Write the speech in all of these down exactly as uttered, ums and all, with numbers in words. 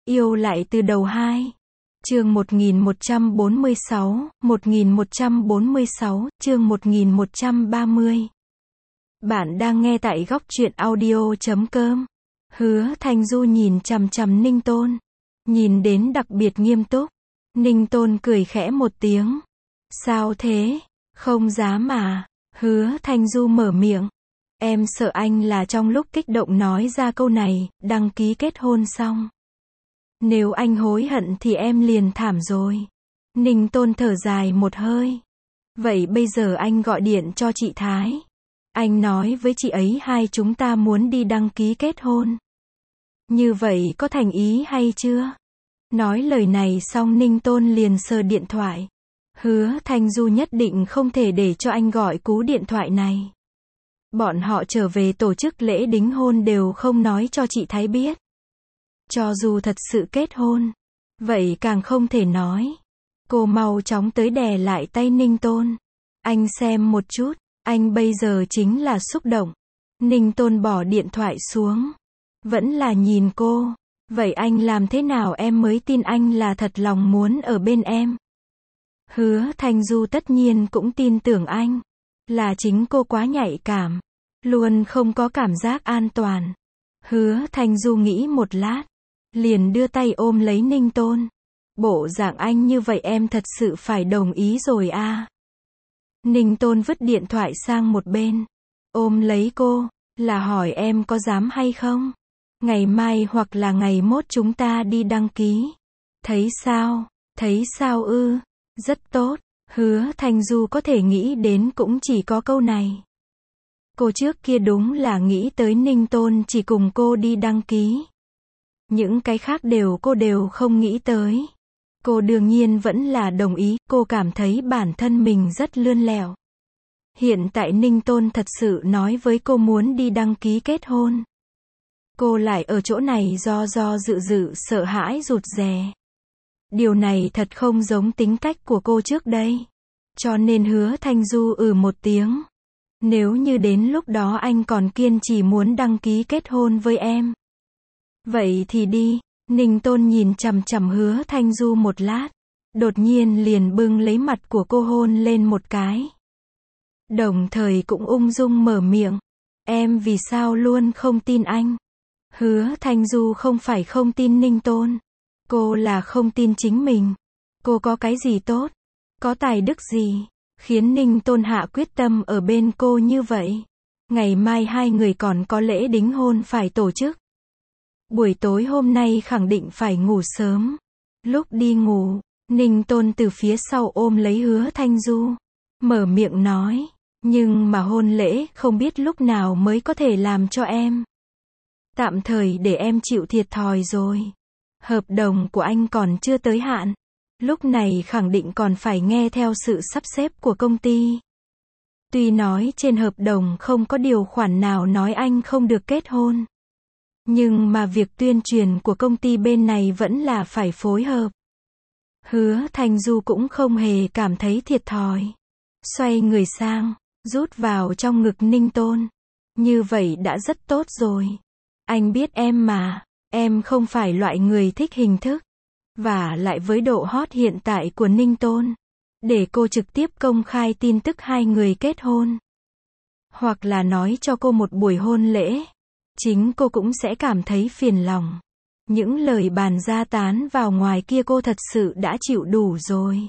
Yêu lại từ đầu hai. Chương một nghìn một trăm bốn mươi sáu, một nghìn một trăm bốn mươi sáu, chương một nghìn một trăm ba mươi. Bạn đang nghe tại góc truyện audio chấm com. Hứa Thanh Du nhìn chằm chằm Ninh Tôn, nhìn đến đặc biệt nghiêm túc. Ninh Tôn cười khẽ một tiếng. Sao thế? Không dám à? Hứa Thanh Du mở miệng. Em sợ anh là trong lúc kích động nói ra câu này, đăng ký kết hôn xong. Nếu anh hối hận thì em liền thảm rồi. Ninh Tôn thở dài một hơi. Vậy bây giờ anh gọi điện cho chị Thái. Anh nói với chị ấy hai chúng ta muốn đi đăng ký kết hôn. Như vậy có thành ý hay chưa? Nói lời này xong Ninh Tôn liền sờ điện thoại. Hứa Thanh Du nhất định không thể để cho anh gọi cú điện thoại này. Bọn họ trở về tổ chức lễ đính hôn đều không nói cho chị Thái biết. Cho dù thật sự kết hôn, vậy càng không thể nói. Cô mau chóng tới đè lại tay Ninh Tôn. Anh xem một chút, anh bây giờ chính là xúc động. Ninh Tôn bỏ điện thoại xuống. Vẫn là nhìn cô. Vậy anh làm thế nào em mới tin anh là thật lòng muốn ở bên em? Hứa Thanh Du tất nhiên cũng tin tưởng anh. Là chính cô quá nhạy cảm. Luôn không có cảm giác an toàn. Hứa Thanh Du nghĩ một lát. Liền đưa tay ôm lấy Ninh Tôn. Bộ dạng anh như vậy em thật sự phải đồng ý rồi à? Ninh Tôn vứt điện thoại sang một bên. Ôm lấy cô, là hỏi em có dám hay không? Ngày mai hoặc là ngày mốt chúng ta đi đăng ký. Thấy sao? Thấy sao ư? Rất tốt. Hứa Thanh Du có thể nghĩ đến cũng chỉ có câu này. Cô trước kia đúng là nghĩ tới Ninh Tôn chỉ cùng cô đi đăng ký. Những cái khác đều cô đều không nghĩ tới. Cô đương nhiên vẫn là đồng ý, cô cảm thấy bản thân mình rất lươn lẹo. Hiện tại Ninh Tôn thật sự nói với cô muốn đi đăng ký kết hôn. Cô lại ở chỗ này do do dự dự sợ hãi rụt rè. Điều này thật không giống tính cách của cô trước đây. Cho nên Hứa Thanh Du ừ một tiếng. Nếu như đến lúc đó anh còn kiên trì muốn đăng ký kết hôn với em. Vậy thì đi. Ninh Tôn nhìn chằm chằm Hứa Thanh Du một lát. Đột nhiên liền bưng lấy mặt của cô hôn lên một cái. Đồng thời cũng ung dung mở miệng. Em vì sao luôn không tin anh? Hứa Thanh Du không phải không tin Ninh Tôn. Cô là không tin chính mình. Cô có cái gì tốt? Có tài đức gì? Khiến Ninh Tôn hạ quyết tâm ở bên cô như vậy. Ngày mai hai người còn có lễ đính hôn phải tổ chức. Buổi tối hôm nay khẳng định phải ngủ sớm. Lúc đi ngủ, Ninh Tôn từ phía sau ôm lấy Hứa Thanh Du. Mở miệng nói. Nhưng mà hôn lễ không biết lúc nào mới có thể làm cho em. Tạm thời để em chịu thiệt thòi rồi. Hợp đồng của anh còn chưa tới hạn. Lúc này khẳng định còn phải nghe theo sự sắp xếp của công ty. Tuy nói trên hợp đồng không có điều khoản nào nói anh không được kết hôn. Nhưng mà việc tuyên truyền của công ty bên này vẫn là phải phối hợp. Hứa Thanh Du cũng không hề cảm thấy thiệt thòi. Xoay người sang, rút vào trong ngực Ninh Tôn. Như vậy đã rất tốt rồi. Anh biết em mà, em không phải loại người thích hình thức. Và lại với độ hot hiện tại của Ninh Tôn. Để cô trực tiếp công khai tin tức hai người kết hôn. Hoặc là nói cho cô một buổi hôn lễ. Chính cô cũng sẽ cảm thấy phiền lòng. Những lời bàn ra tán vào ngoài kia cô thật sự đã chịu đủ rồi.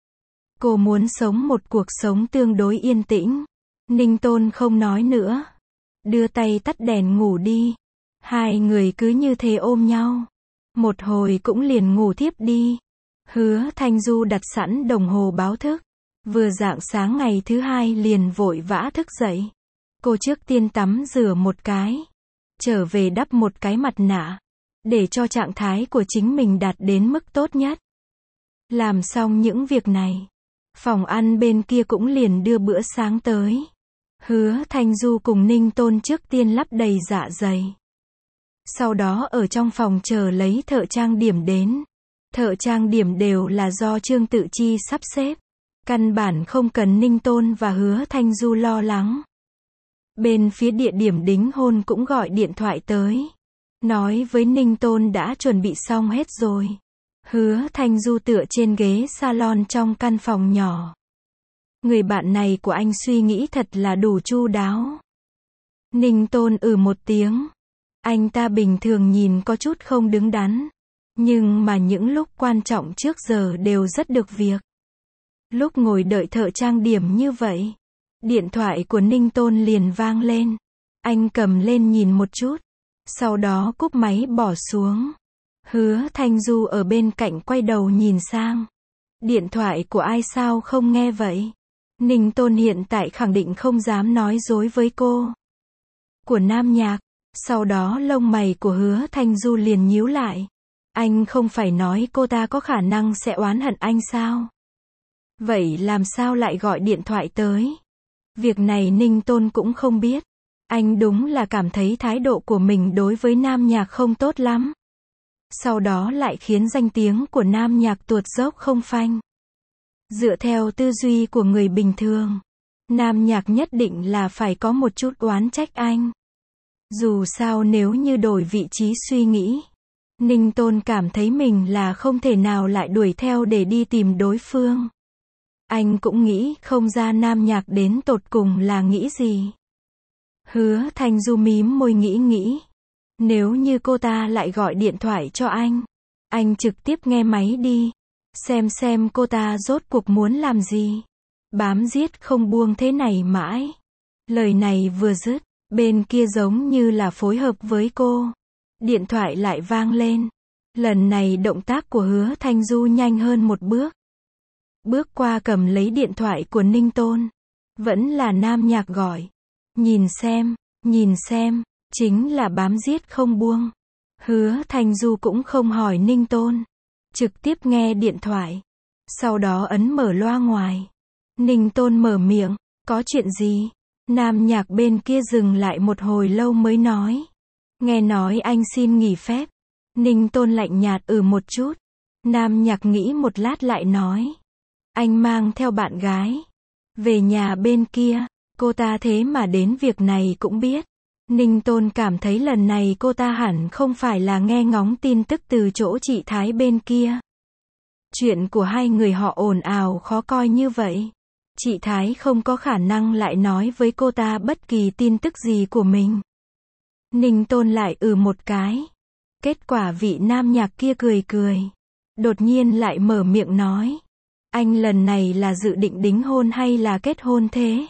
Cô muốn sống một cuộc sống tương đối yên tĩnh. Ninh Tôn không nói nữa. Đưa tay tắt đèn ngủ đi. Hai người cứ như thế ôm nhau. Một hồi cũng liền ngủ thiếp đi. Hứa Thanh Du đặt sẵn đồng hồ báo thức. Vừa rạng sáng ngày thứ hai liền vội vã thức dậy. Cô trước tiên tắm rửa một cái. Trở về đắp một cái mặt nạ. Để cho trạng thái của chính mình đạt đến mức tốt nhất. Làm xong những việc này. Phòng ăn bên kia cũng liền đưa bữa sáng tới. Hứa Thanh Du cùng Ninh Tôn trước tiên lắp đầy dạ dày. Sau đó ở trong phòng chờ lấy thợ trang điểm đến. Thợ trang điểm đều là do Trương Tự Chi sắp xếp. Căn bản không cần Ninh Tôn và Hứa Thanh Du lo lắng. Bên phía địa điểm đính hôn cũng gọi điện thoại tới. nói với Ninh Tôn đã chuẩn bị xong hết rồi. Hứa Thanh Du tựa trên ghế salon trong căn phòng nhỏ. Người bạn này của anh suy nghĩ thật là đủ chu đáo. Ninh Tôn ừ một tiếng. Anh ta bình thường nhìn có chút không đứng đắn. Nhưng mà những lúc quan trọng trước giờ đều rất được việc. Lúc ngồi đợi thợ trang điểm như vậy, điện thoại của Ninh Tôn liền vang lên. Anh cầm lên nhìn một chút. Sau đó cúp máy bỏ xuống. Hứa Thanh Du ở bên cạnh quay đầu nhìn sang. Điện thoại của ai sao không nghe vậy? Ninh Tôn hiện tại khẳng định không dám nói dối với cô. Của Nam Nhạc. Sau đó lông mày của Hứa Thanh Du liền nhíu lại. Anh không phải nói cô ta có khả năng sẽ oán hận anh sao? Vậy làm sao lại gọi điện thoại tới? Việc này Ninh Tôn cũng không biết. Anh đúng là cảm thấy thái độ của mình đối với Nam Nhạc không tốt lắm. Sau đó lại khiến danh tiếng của Nam Nhạc tuột dốc không phanh. Dựa theo tư duy của người bình thường, Nam Nhạc nhất định là phải có một chút oán trách anh. Dù sao nếu như đổi vị trí suy nghĩ, Ninh Tôn cảm thấy mình là không thể nào lại đuổi theo để đi tìm đối phương. Anh cũng nghĩ không ra Nam Nhạc đến tột cùng là nghĩ gì. Hứa Thanh Du mím môi nghĩ nghĩ. Nếu như cô ta lại gọi điện thoại cho anh, anh trực tiếp nghe máy đi. Xem xem cô ta rốt cuộc muốn làm gì. Bám giết không buông thế này mãi. Lời này vừa dứt, bên kia giống như là phối hợp với cô. Điện thoại lại vang lên. Lần này động tác của Hứa Thanh Du nhanh hơn một bước. Bước qua cầm lấy điện thoại của Ninh Tôn. Vẫn là Nam Nhạc gọi. Nhìn xem, nhìn xem, chính là bám giết không buông. Hứa Thanh Du cũng không hỏi Ninh Tôn. Trực tiếp nghe điện thoại. Sau đó ấn mở loa ngoài. Ninh Tôn mở miệng. Có chuyện gì? Nam Nhạc bên kia dừng lại một hồi lâu mới nói. Nghe nói anh xin nghỉ phép. Ninh Tôn lạnh nhạt ừ một chút. Nam Nhạc nghĩ một lát lại nói. Anh mang theo bạn gái. Về nhà bên kia. Cô ta thế mà đến việc này cũng biết. Ninh Tôn cảm thấy lần này cô ta hẳn không phải là nghe ngóng tin tức từ chỗ chị Thái bên kia. Chuyện của hai người họ ồn ào khó coi như vậy. Chị Thái không có khả năng lại nói với cô ta bất kỳ tin tức gì của mình. Ninh Tôn lại ừ một cái. Kết quả vị Nam Nhạc kia cười cười. Đột nhiên lại mở miệng nói. Anh lần này là dự định đính hôn hay là kết hôn thế?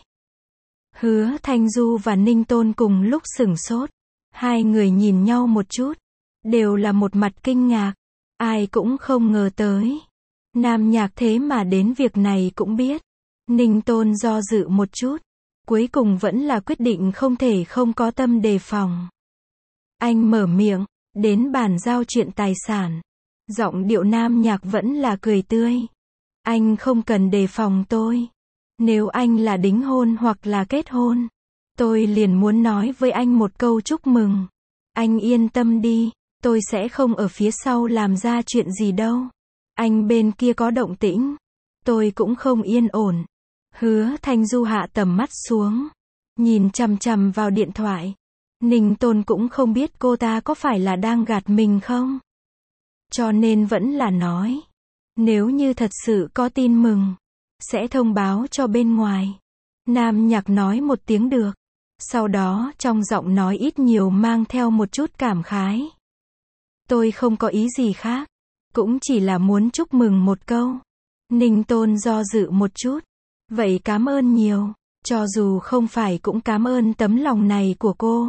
Hứa Thanh Du và Ninh Tôn cùng lúc sửng sốt. Hai người nhìn nhau một chút. Đều là một mặt kinh ngạc. Ai cũng không ngờ tới. Nam Nhạc thế mà đến việc này cũng biết. Ninh Tôn do dự một chút. Cuối cùng vẫn là quyết định không thể không có tâm đề phòng. Anh mở miệng. Đến bàn giao chuyện tài sản. Giọng điệu Nam Nhạc vẫn là cười tươi. Anh không cần đề phòng tôi. Nếu anh là đính hôn hoặc là kết hôn, tôi liền muốn nói với anh một câu chúc mừng. Anh yên tâm đi, tôi sẽ không ở phía sau làm ra chuyện gì đâu. Anh bên kia có động tĩnh, tôi cũng không yên ổn. Hứa Thanh Du hạ tầm mắt xuống, nhìn chằm chằm vào điện thoại. Ninh Tôn cũng không biết cô ta có phải là đang gạt mình không. Cho nên vẫn là nói. Nếu như thật sự có tin mừng, sẽ thông báo cho bên ngoài. Nam Nhạc nói một tiếng được. Sau đó trong giọng nói ít nhiều mang theo một chút cảm khái. Tôi không có ý gì khác. Cũng chỉ là muốn chúc mừng một câu. Ninh Tôn do dự một chút. Vậy cảm ơn nhiều. Cho dù không phải cũng cảm ơn tấm lòng này của cô.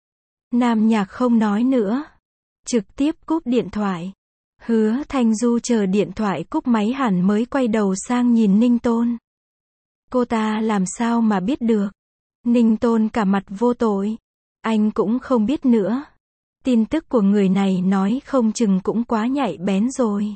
Nam Nhạc không nói nữa. Trực tiếp cúp điện thoại. Hứa Thanh Du chờ điện thoại cúp máy hẳn mới quay đầu sang nhìn Ninh Tôn. Cô ta làm sao mà biết được? Ninh Tôn cả mặt vô tội. Anh cũng không biết nữa. Tin tức của người này nói không chừng cũng quá nhạy bén rồi.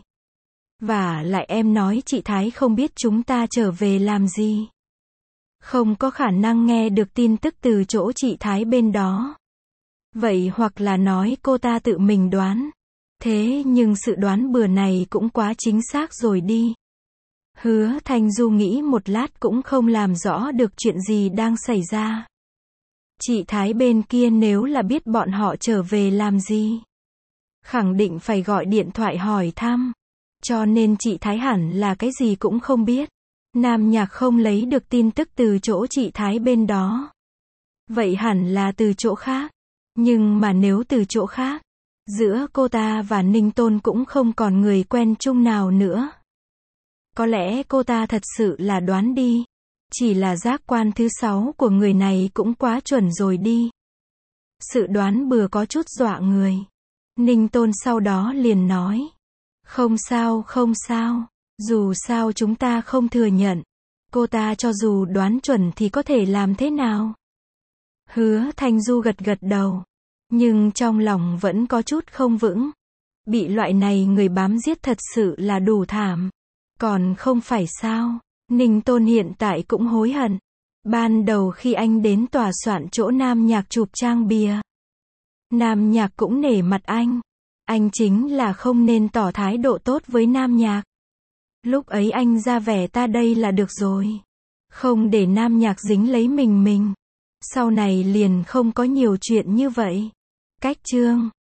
Và lại em nói chị Thái không biết chúng ta trở về làm gì. Không có khả năng nghe được tin tức từ chỗ chị Thái bên đó. Vậy hoặc là nói cô ta tự mình đoán. Thế nhưng sự đoán bừa này cũng quá chính xác rồi đi. Hứa Thanh Du nghĩ một lát cũng không làm rõ được chuyện gì đang xảy ra. Chị Thái bên kia nếu là biết bọn họ trở về làm gì, khẳng định phải gọi điện thoại hỏi thăm. Cho nên chị Thái hẳn là cái gì cũng không biết. Nam Nhạc không lấy được tin tức từ chỗ chị Thái bên đó. Vậy hẳn là từ chỗ khác. Nhưng mà nếu từ chỗ khác, giữa cô ta và Ninh Tôn cũng không còn người quen chung nào nữa. Có lẽ cô ta thật sự là đoán đi. Chỉ là giác quan thứ sáu của người này cũng quá chuẩn rồi đi. Sự đoán bừa có chút dọa người. Ninh Tôn sau đó liền nói. Không sao, không sao. Dù sao chúng ta không thừa nhận. Cô ta cho dù đoán chuẩn thì có thể làm thế nào? Hứa Thanh Du gật gật đầu. Nhưng trong lòng vẫn có chút không vững. Bị loại này người bám giết thật sự là đủ thảm. Còn không phải sao? Ninh Tôn hiện tại cũng hối hận. Ban đầu khi anh đến tòa soạn chỗ Nam Nhạc chụp trang bìa, Nam Nhạc cũng nể mặt anh. Anh chính là không nên tỏ thái độ tốt với Nam Nhạc. Lúc ấy anh ra vẻ ta đây là được rồi. Không để Nam Nhạc dính lấy mình mình. Sau này liền không có nhiều chuyện như vậy. Cách chương